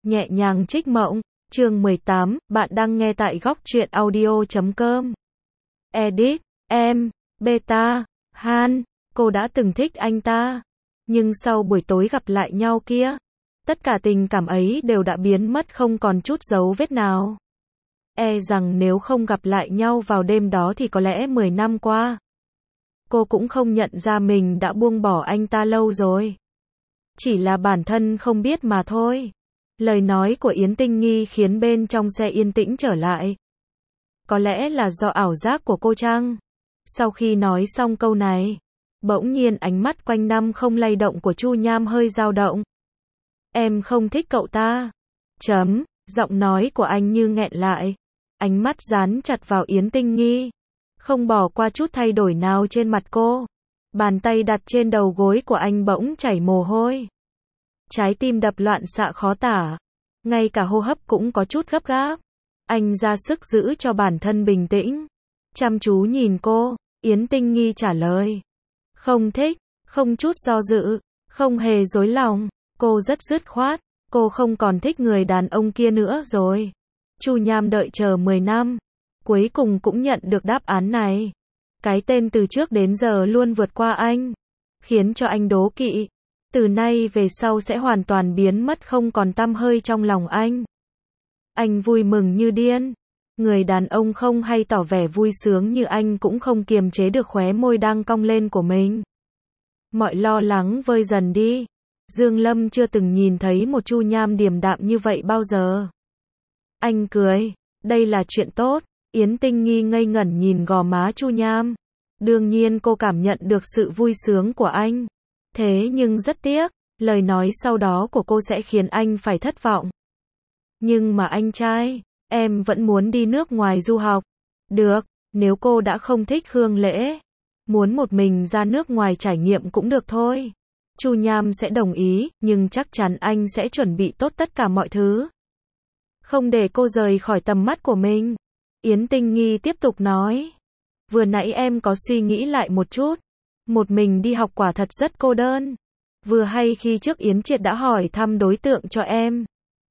nhẹ nhàng trích mộng. Chương 18, bạn đang nghe tại góc truyện audio.com. Edit, em, Beta, Han, cô đã từng thích anh ta. Nhưng sau buổi tối gặp lại nhau kia, tất cả tình cảm ấy đều đã biến mất không còn chút dấu vết nào. E rằng nếu không gặp lại nhau vào đêm đó thì có lẽ 10 năm qua, cô cũng không nhận ra mình đã buông bỏ anh ta lâu rồi. Chỉ là bản thân không biết mà thôi. Lời nói của Yến Tinh Nghi khiến bên trong xe yên tĩnh trở lại. Có lẽ là do ảo giác của cô chăng? Sau khi nói xong câu này, bỗng nhiên ánh mắt quanh năm không lay động của Chu Nham hơi dao động. Em không thích cậu ta. Giọng nói của anh như nghẹn lại. Ánh mắt dán chặt vào Yến Tinh Nghi, không bỏ qua chút thay đổi nào trên mặt cô. Bàn tay đặt trên đầu gối của anh bỗng chảy mồ hôi. Trái tim đập loạn xạ khó tả. Ngay cả hô hấp cũng có chút gấp gáp. Anh ra sức giữ cho bản thân bình tĩnh. Chăm chú nhìn cô, Yến Tinh Nghi trả lời. Không thích, không chút do dự, không hề dối lòng. Cô rất dứt khoát. Cô không còn thích người đàn ông kia nữa rồi. Chu Nham đợi chờ 10 năm. Cuối cùng cũng nhận được đáp án này. Cái tên từ trước đến giờ luôn vượt qua anh, khiến cho anh đố kỵ. Từ nay về sau sẽ hoàn toàn biến mất không còn tăm hơi trong lòng anh. Anh vui mừng như điên. Người đàn ông không hay tỏ vẻ vui sướng như anh cũng không kiềm chế được khóe môi đang cong lên của mình. Mọi lo lắng vơi dần đi. Dương Lâm chưa từng nhìn thấy một Chu Nham điềm đạm như vậy bao giờ. Anh cười. Đây là chuyện tốt. Yến Tinh Nghi ngây ngẩn nhìn gò má Chu Nham. Đương nhiên cô cảm nhận được sự vui sướng của anh. Thế nhưng rất tiếc, lời nói sau đó của cô sẽ khiến anh phải thất vọng. Nhưng mà anh trai, em vẫn muốn đi nước ngoài du học. Được, nếu cô đã không thích Khương Lễ, muốn một mình ra nước ngoài trải nghiệm cũng được thôi. Chu Nham sẽ đồng ý, nhưng chắc chắn anh sẽ chuẩn bị tốt tất cả mọi thứ. Không để cô rời khỏi tầm mắt của mình. Yến Tinh Nghi tiếp tục nói. Vừa nãy em có suy nghĩ lại một chút. Một mình đi học quả thật rất cô đơn. Vừa hay khi trước Yến Triệt đã hỏi thăm đối tượng cho em.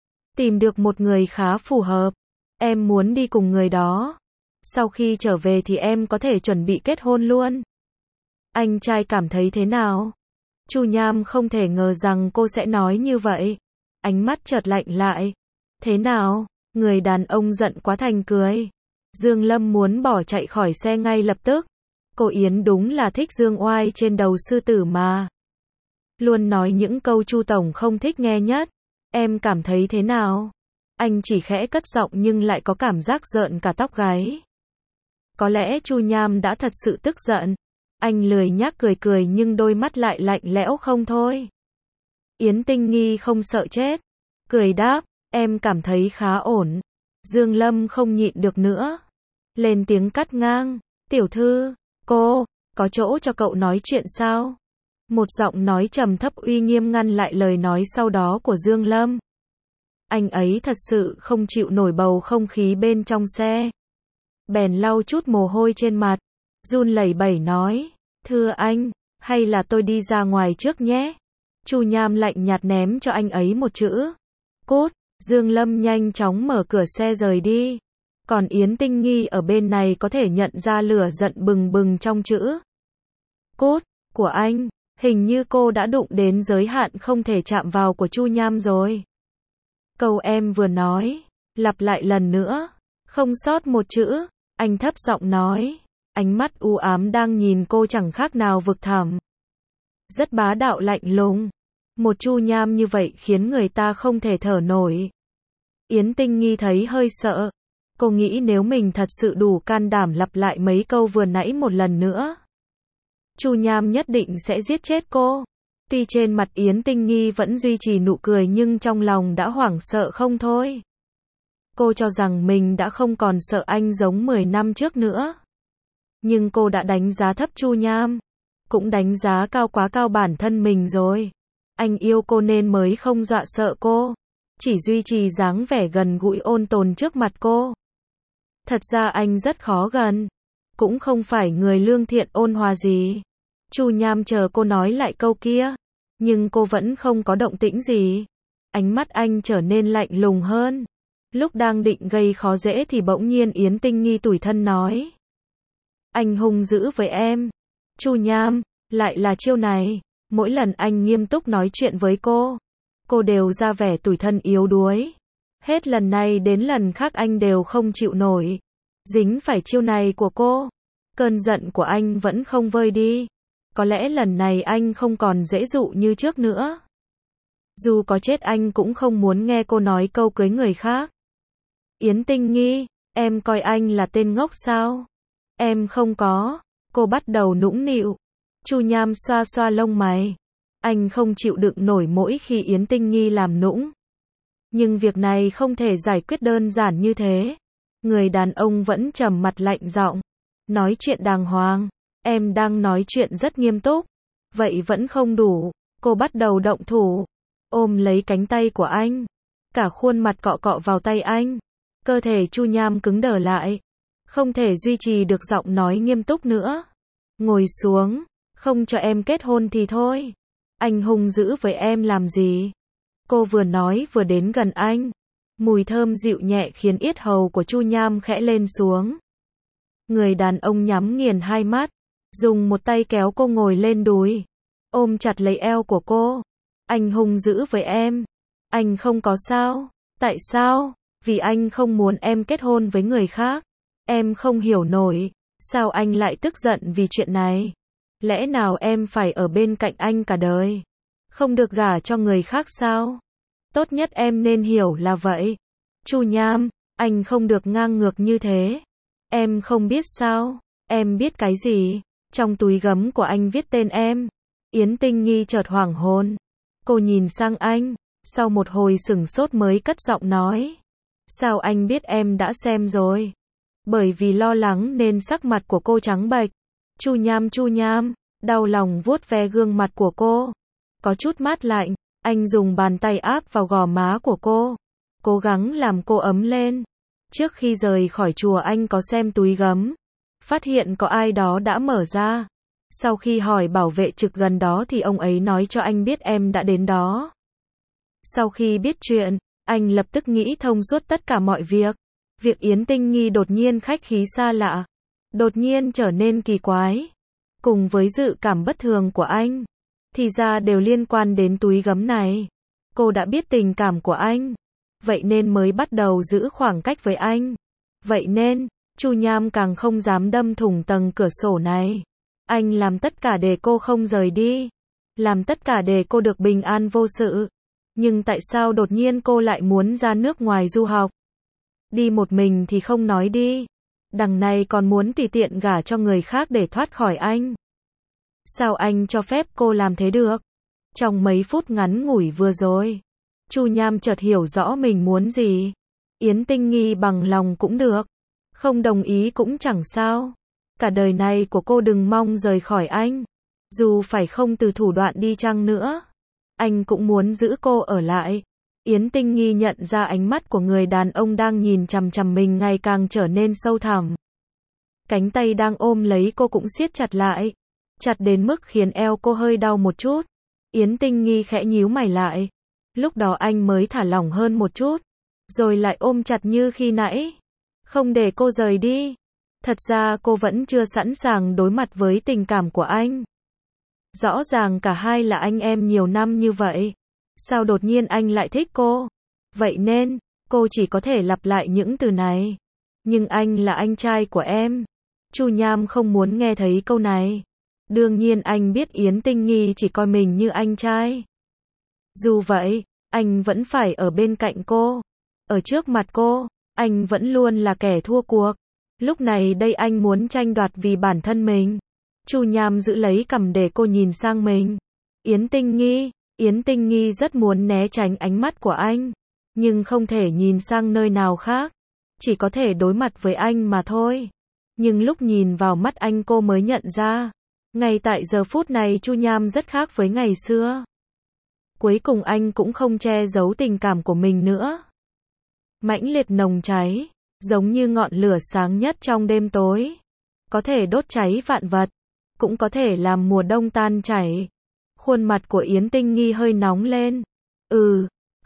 Tìm được một người khá phù hợp. Em muốn đi cùng người đó. Sau khi trở về thì em có thể chuẩn bị kết hôn luôn. Anh trai cảm thấy thế nào? Chu Nham không thể ngờ rằng cô sẽ nói như vậy. Ánh mắt chợt lạnh lại. Thế nào? Người đàn ông giận quá thành cười. Dương Lâm muốn bỏ chạy khỏi xe ngay lập tức. Cô Yến đúng là thích dương oai trên đầu sư tử mà. Luôn nói những câu Chu tổng không thích nghe nhất. Em cảm thấy thế nào? Anh chỉ khẽ cất giọng nhưng lại có cảm giác rợn cả tóc gáy. Có lẽ Chu Nham đã thật sự tức giận. Anh lười nhác cười nhưng đôi mắt lại lạnh lẽo không thôi. Yến Tinh Nghi không sợ chết. Cười đáp, em cảm thấy khá ổn. Dương Lâm không nhịn được nữa. Lên tiếng cắt ngang. Tiểu thư, cô, có chỗ cho cậu nói chuyện sao? Một giọng nói trầm thấp uy nghiêm ngăn lại lời nói sau đó của Dương Lâm. Anh ấy thật sự không chịu nổi bầu không khí bên trong xe. Bèn lau chút mồ hôi trên mặt. Run lẩy bẩy nói. Thưa anh, hay là tôi đi ra ngoài trước nhé? Chu Nham lạnh nhạt ném cho anh ấy một chữ. Cút. Dương Lâm nhanh chóng mở cửa xe rời đi. Còn Yến Tinh Nghi ở bên này có thể nhận ra lửa giận bừng bừng trong chữ cốt của anh. Hình như cô đã đụng đến giới hạn không thể chạm vào của Chu Nham rồi. Câu em vừa nói, lặp lại lần nữa, không sót một chữ. Anh thấp giọng nói, ánh mắt u ám đang nhìn cô chẳng khác nào vực thẳm. Rất bá đạo lạnh lùng. Một Chu Nham như vậy khiến người ta không thể thở nổi. Yến Tinh Nghi thấy hơi sợ. Cô nghĩ nếu mình thật sự đủ can đảm lặp lại mấy câu vừa nãy một lần nữa, Chu Nham nhất định sẽ giết chết cô. Tuy trên mặt Yến Tinh Nghi vẫn duy trì nụ cười nhưng trong lòng đã hoảng sợ không thôi. Cô cho rằng mình đã không còn sợ anh giống 10 năm trước nữa. Nhưng cô đã đánh giá thấp Chu Nham. Cũng đánh giá cao quá cao bản thân mình rồi. Anh yêu cô nên mới không dọa sợ cô. Chỉ duy trì dáng vẻ gần gũi ôn tồn trước mặt cô. Thật ra anh rất khó gần. Cũng không phải người lương thiện ôn hòa gì. Chu Nham chờ cô nói lại câu kia. Nhưng cô vẫn không có động tĩnh gì. Ánh mắt anh trở nên lạnh lùng hơn. Lúc đang định gây khó dễ thì bỗng nhiên Yến Tinh Nghi tủi thân nói. Anh hung dữ với em. Chu Nham, lại là chiêu này. Mỗi lần anh nghiêm túc nói chuyện với cô đều ra vẻ tủi thân yếu đuối. Hết lần này đến lần khác anh đều không chịu nổi. Dính phải chiêu này của cô. Cơn giận của anh vẫn không vơi đi. Có lẽ lần này anh không còn dễ dụ như trước nữa. Dù có chết anh cũng không muốn nghe cô nói câu cưới người khác. Yến Tinh Nghi, em coi anh là tên ngốc sao? Em không có. Cô bắt đầu nũng nịu. Chu Nham xoa xoa lông mày. Anh không chịu đựng nổi mỗi khi Yến Tinh Nghi làm nũng. Nhưng việc này không thể giải quyết đơn giản như thế. Người đàn ông vẫn trầm mặt lạnh giọng. Nói chuyện đàng hoàng. Em đang nói chuyện rất nghiêm túc. Vậy vẫn không đủ. Cô bắt đầu động thủ. Ôm lấy cánh tay của anh. Cả khuôn mặt cọ cọ vào tay anh. Cơ thể Chu Nham cứng đờ lại. Không thể duy trì được giọng nói nghiêm túc nữa. Ngồi xuống. Không cho em kết hôn thì thôi. Anh hung dữ với em làm gì? Cô vừa nói vừa đến gần anh. Mùi thơm dịu nhẹ khiến yết hầu của Chu Nham khẽ lên xuống. Người đàn ông nhắm nghiền hai mắt. Dùng một tay kéo cô ngồi lên đùi. Ôm chặt lấy eo của cô. Anh hung dữ với em. Anh không có sao. Tại sao? Vì anh không muốn em kết hôn với người khác. Em không hiểu nổi. Sao anh lại tức giận vì chuyện này? Lẽ nào em phải ở bên cạnh anh cả đời? Không được gả cho người khác sao? Tốt nhất em nên hiểu là vậy. Chu Nham, anh không được ngang ngược như thế. Em không biết sao? Em biết cái gì? Trong túi gấm của anh viết tên em. Yến Tinh Nghi chợt hoảng hồn. Cô nhìn sang anh. Sau một hồi sửng sốt mới cất giọng nói. Sao anh biết em đã xem rồi? Bởi vì lo lắng nên sắc mặt của cô trắng bệch. Chu Nham, đau lòng vuốt ve gương mặt của cô. Có chút mát lạnh, anh dùng bàn tay áp vào gò má của cô. Cố gắng làm cô ấm lên. Trước khi rời khỏi chùa anh có xem túi gấm. Phát hiện có ai đó đã mở ra. Sau khi hỏi bảo vệ trực gần đó thì ông ấy nói cho anh biết em đã đến đó. Sau khi biết chuyện, anh lập tức nghĩ thông suốt tất cả mọi việc. Việc Yến Tinh Nghi đột nhiên khách khí xa lạ. Đột nhiên trở nên kỳ quái. Cùng với dự cảm bất thường của anh. Thì ra đều liên quan đến túi gấm này. Cô đã biết tình cảm của anh. Vậy nên mới bắt đầu giữ khoảng cách với anh. Vậy nên, Chu Nham càng không dám đâm thủng tầng cửa sổ này. Anh làm tất cả để cô không rời đi. Làm tất cả để cô được bình an vô sự. Nhưng tại sao đột nhiên cô lại muốn ra nước ngoài du học? Đi một mình thì không nói đi. Đằng này còn muốn tùy tiện gả cho người khác để thoát khỏi anh. Sao anh cho phép cô làm thế được? Trong mấy phút ngắn ngủi vừa rồi, Chu Nham chợt hiểu rõ mình muốn gì. Yến Tinh Nghi bằng lòng cũng được. Không đồng ý cũng chẳng sao. Cả đời này của cô đừng mong rời khỏi anh. Dù phải không từ thủ đoạn đi chăng nữa. Anh cũng muốn giữ cô ở lại. Yến Tinh Nghi nhận ra ánh mắt của người đàn ông đang nhìn chằm chằm mình ngày càng trở nên sâu thẳm. Cánh tay đang ôm lấy cô cũng siết chặt lại. Chặt đến mức khiến eo cô hơi đau một chút. Yến Tinh Nghi khẽ nhíu mày lại. Lúc đó anh mới thả lỏng hơn một chút. Rồi lại ôm chặt như khi nãy. Không để cô rời đi. Thật ra cô vẫn chưa sẵn sàng đối mặt với tình cảm của anh. Rõ ràng cả hai là anh em nhiều năm như vậy. Sao đột nhiên anh lại thích cô? Vậy nên, cô chỉ có thể lặp lại những từ này. Nhưng anh là anh trai của em. Chu Nham không muốn nghe thấy câu này. Đương nhiên anh biết Yến Tinh Nghi chỉ coi mình như anh trai. Dù vậy, anh vẫn phải ở bên cạnh cô. Ở trước mặt cô, anh vẫn luôn là kẻ thua cuộc. Lúc này đây anh muốn tranh đoạt vì bản thân mình. Chu Nham giữ lấy cằm để cô nhìn sang mình. Yến Tinh Nghi rất muốn né tránh ánh mắt của anh. Nhưng không thể nhìn sang nơi nào khác. Chỉ có thể đối mặt với anh mà thôi. Nhưng lúc nhìn vào mắt anh cô mới nhận ra. Ngay tại giờ phút này Chu Nham rất khác với ngày xưa. Cuối cùng anh cũng không che giấu tình cảm của mình nữa. Mãnh liệt nồng cháy, giống như ngọn lửa sáng nhất trong đêm tối. Có thể đốt cháy vạn vật, cũng có thể làm mùa đông tan chảy. Khuôn mặt của Yến Tinh Nghi hơi nóng lên.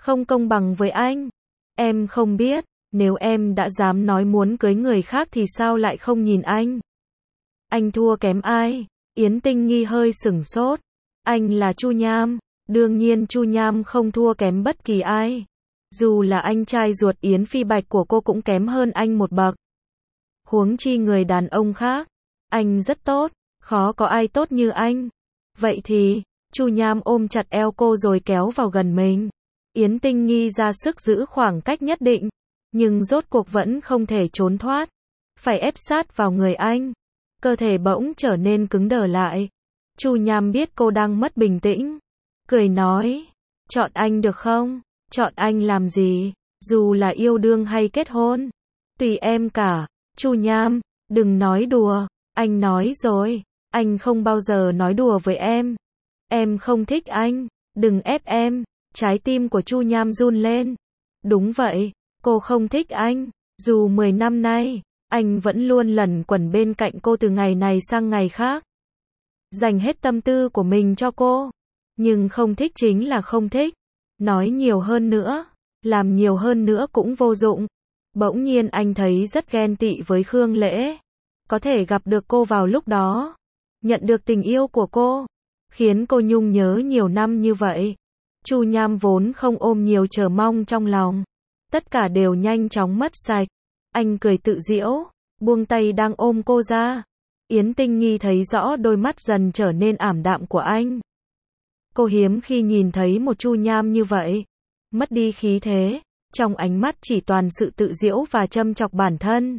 không công bằng với anh. Em không biết, nếu em đã dám nói muốn cưới người khác thì sao lại không nhìn anh? Anh thua kém ai? Yến Tinh Nghi hơi sửng sốt. Anh là Chu Nham, đương nhiên Chu Nham không thua kém bất kỳ ai. Dù là anh trai ruột Yến Phi Bạch của cô cũng kém hơn anh một bậc. Huống chi người đàn ông khác. Anh rất tốt, khó có ai tốt như anh. Vậy thì, Chu Nham ôm chặt eo cô rồi kéo vào gần mình. Yến Tinh Nghi ra sức giữ khoảng cách nhất định, nhưng rốt cuộc vẫn không thể trốn thoát. Phải ép sát vào người anh. Cơ thể bỗng trở nên cứng đờ lại. Chu Nham biết cô đang mất bình tĩnh. Cười nói, chọn anh được không? Chọn anh làm gì? Dù là yêu đương hay kết hôn? Tùy em cả. Chu Nham, đừng nói đùa. Anh nói rồi, anh không bao giờ nói đùa với em. Em không thích anh, đừng ép em. Trái tim của Chu Nham run lên. Đúng vậy, cô không thích anh. Dù 10 năm nay, anh vẫn luôn lẩn quẩn bên cạnh cô từ ngày này sang ngày khác. Dành hết tâm tư của mình cho cô. Nhưng không thích chính là không thích. Nói nhiều hơn nữa, làm nhiều hơn nữa cũng vô dụng. Bỗng nhiên anh thấy rất ghen tị với Khương Lễ. Có thể gặp được cô vào lúc đó. Nhận được tình yêu của cô. Khiến cô nhung nhớ nhiều năm như vậy. Chu Nham vốn không ôm nhiều chờ mong trong lòng. Tất cả đều nhanh chóng mất sạch. Anh cười tự giễu, buông tay đang ôm cô ra. Yến Tinh Nghi thấy rõ đôi mắt dần trở nên ảm đạm của anh. Cô hiếm khi nhìn thấy một Chu Nham như vậy. Mất đi khí thế, trong ánh mắt chỉ toàn sự tự giễu và châm chọc bản thân.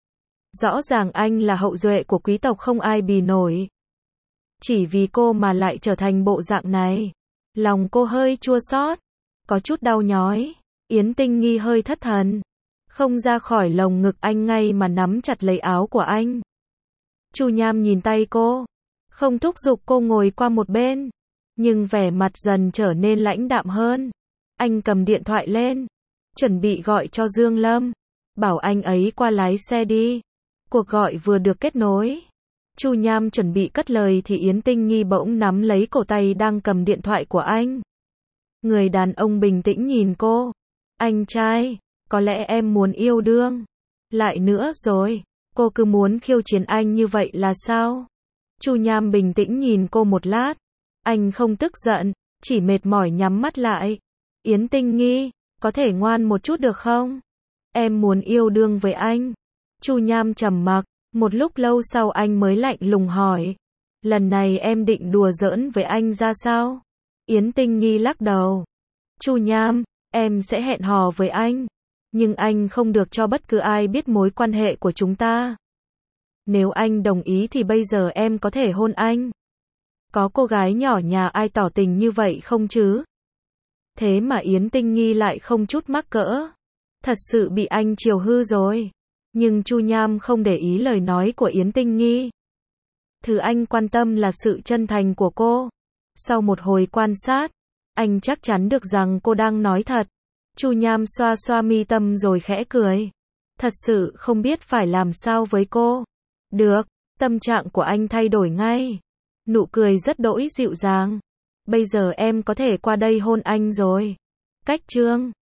Rõ ràng anh là hậu duệ của quý tộc không ai bì nổi. Chỉ vì cô mà lại trở thành bộ dạng này. Lòng cô hơi chua xót, có chút đau nhói. Yến Tinh Nghi hơi thất thần. Không ra khỏi lồng ngực anh ngay mà nắm chặt lấy áo của anh. Chu Nham nhìn tay cô. Không thúc giục cô ngồi qua một bên. Nhưng vẻ mặt dần trở nên lãnh đạm hơn. Anh cầm điện thoại lên. Chuẩn bị gọi cho Dương Lâm. Bảo anh ấy qua lái xe đi. Cuộc gọi vừa được kết nối. Chu Nham chuẩn bị cất lời thì Yến Tinh Nghi bỗng nắm lấy cổ tay đang cầm điện thoại của anh. Người đàn ông bình tĩnh nhìn cô. Anh trai, có lẽ em muốn yêu đương. Lại nữa rồi, cô cứ muốn khiêu chiến anh như vậy là sao? Chu Nham bình tĩnh nhìn cô một lát. Anh không tức giận, chỉ mệt mỏi nhắm mắt lại. Yến Tinh Nghi, có thể ngoan một chút được không? Em muốn yêu đương với anh. Chu Nham trầm mặc, một lúc lâu sau anh mới lạnh lùng hỏi. Lần này em định đùa giỡn với anh ra sao? Yến Tinh Nghi lắc đầu. Chu Nham, em sẽ hẹn hò với anh. Nhưng anh không được cho bất cứ ai biết mối quan hệ của chúng ta. Nếu anh đồng ý thì bây giờ em có thể hôn anh. Có cô gái nhỏ nhà ai tỏ tình như vậy không chứ? Thế mà Yến Tinh Nghi lại không chút mắc cỡ. Thật sự bị anh chiều hư rồi. Nhưng Chu Nham không để ý lời nói của Yến Tinh Nghi. Thứ anh quan tâm là sự chân thành của cô. Sau một hồi quan sát, anh chắc chắn được rằng cô đang nói thật. Chu Nham xoa xoa mi tâm rồi khẽ cười. Thật sự không biết phải làm sao với cô. Được, tâm trạng của anh thay đổi ngay. Nụ cười rất đỗi dịu dàng. Bây giờ em có thể qua đây hôn anh rồi. Cách chương